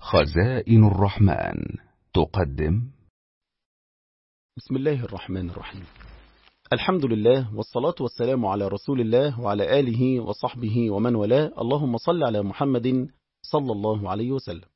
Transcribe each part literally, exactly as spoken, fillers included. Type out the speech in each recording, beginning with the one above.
خزائن الرحمن تقدم. بسم الله الرحمن الرحيم. الحمد لله والصلاة والسلام على رسول الله وعلى آله وصحبه ومن والاه. اللهم صل على محمد صلى الله عليه وسلم.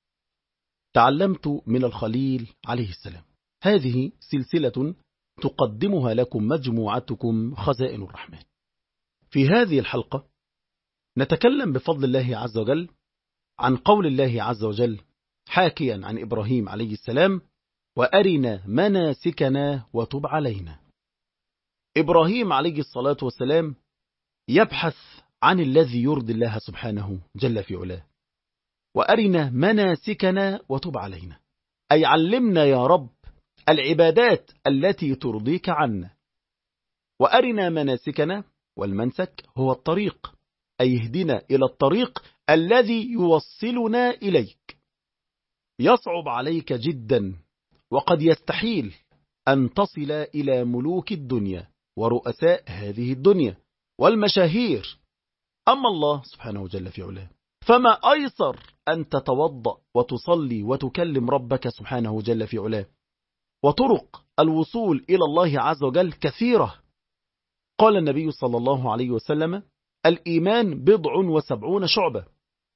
تعلمت من الخليل عليه السلام. هذه سلسلة تقدمها لكم مجموعتكم خزائن الرحمن. في هذه الحلقة نتكلم بفضل الله عز وجل عن قول الله عز وجل حاكيا عن إبراهيم عليه السلام: وأرنا مناسكنا وتب علينا. إبراهيم عليه الصلاة والسلام يبحث عن الذي يرضي الله سبحانه جل في علاه. وأرنا مناسكنا وتب علينا، أي علمنا يا رب العبادات التي ترضيك عنا. وأرنا مناسكنا، والمنسك هو الطريق، أي اهدنا إلى الطريق الذي يوصلنا إليك. يصعب عليك جدا وقد يستحيل أن تصل إلى ملوك الدنيا ورؤساء هذه الدنيا والمشاهير. أما الله سبحانه جل في علاه فما أيسر أن تتوضأ وتصلي وتكلم ربك سبحانه جل في علاه. وطرق الوصول إلى الله عز وجل كثيرة. قال النبي صلى الله عليه وسلم: الإيمان بضع وسبعون شعبة.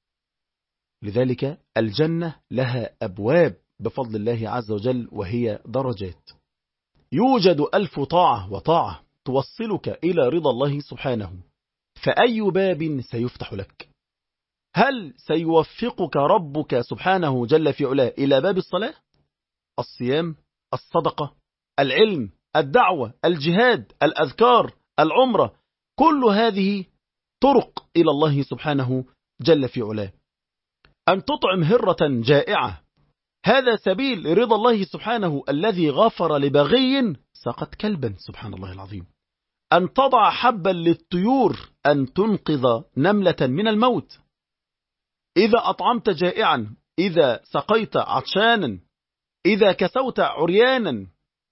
لذلك الجنة لها أبواب بفضل الله عز وجل، وهي درجات. يوجد ألف طاعة وطاعة توصلك إلى رضا الله سبحانه، فأي باب سيفتح لك؟ هل سيوفقك ربك سبحانه جل في علاه إلى باب الصلاة، الصيام، الصدقة، العلم، الدعوة، الجهاد، الأذكار، العمرة؟ كل هذه طرق إلى الله سبحانه جل في علاه. أن تطعم هرة جائعة، هذا سبيل رضا الله سبحانه الذي غفر لبغي سقط كلبا، سبحان الله العظيم. أن تضع حبا للطيور، أن تنقذ نملة من الموت. إذا أطعمت جائعا، إذا سقيت عطشانا، إذا كسوت عريانا،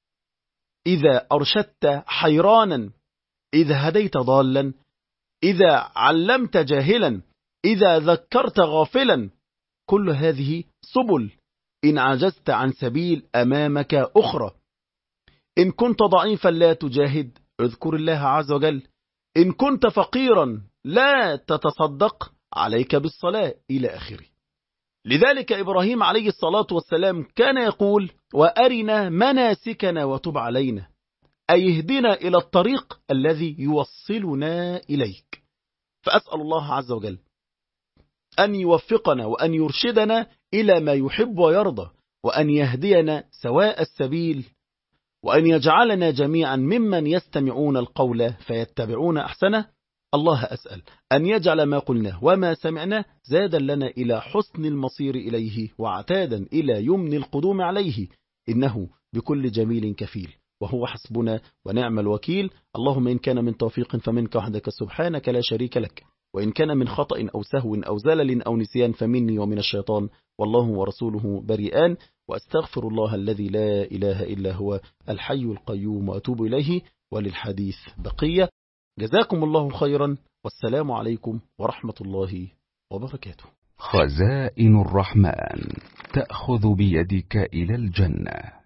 إذا أرشدت حيرانا، إذا هديت ضالا، إذا علمت جاهلا، إذا ذكرت غافلا، كل هذه سبل. إن عجزت عن سبيل أمامك أخرى. إن كنت ضعيفا لا تجاهد، اذكر الله عز وجل. إن كنت فقيرا لا تتصدق، عليك بالصلاة، إلى آخره. لذلك إبراهيم عليه الصلاة والسلام كان يقول: وأرنا مناسكنا وتب علينا، أي اهدنا إلى الطريق الذي يوصلنا إليك. فأسأل الله عز وجل أن يوفقنا وأن يرشدنا إلى ما يحب ويرضى، وأن يهدينا سواء السبيل، وأن يجعلنا جميعا ممن يستمعون القول فيتبعون أحسنه. الله أسأل أن يجعل ما قلناه وما سمعنا زادا لنا إلى حسن المصير إليه، وعتادا إلى يمن القدوم عليه، إنه بكل جميل كفيل، وهو حسبنا ونعم الوكيل. اللهم إن كان من توفيق فمنك وحدك سبحانك لا شريك لك، وإن كان من خطأ أو سهو أو زلل أو نسيان فمني ومن الشيطان، والله ورسوله بريئان. وأستغفر الله الذي لا إله إلا هو الحي القيوم وأتوب إليه، وللحديث بقية. جزاكم الله خيرا، والسلام عليكم ورحمة الله وبركاته. خزائن الرحمن تأخذ بيدك إلى الجنة.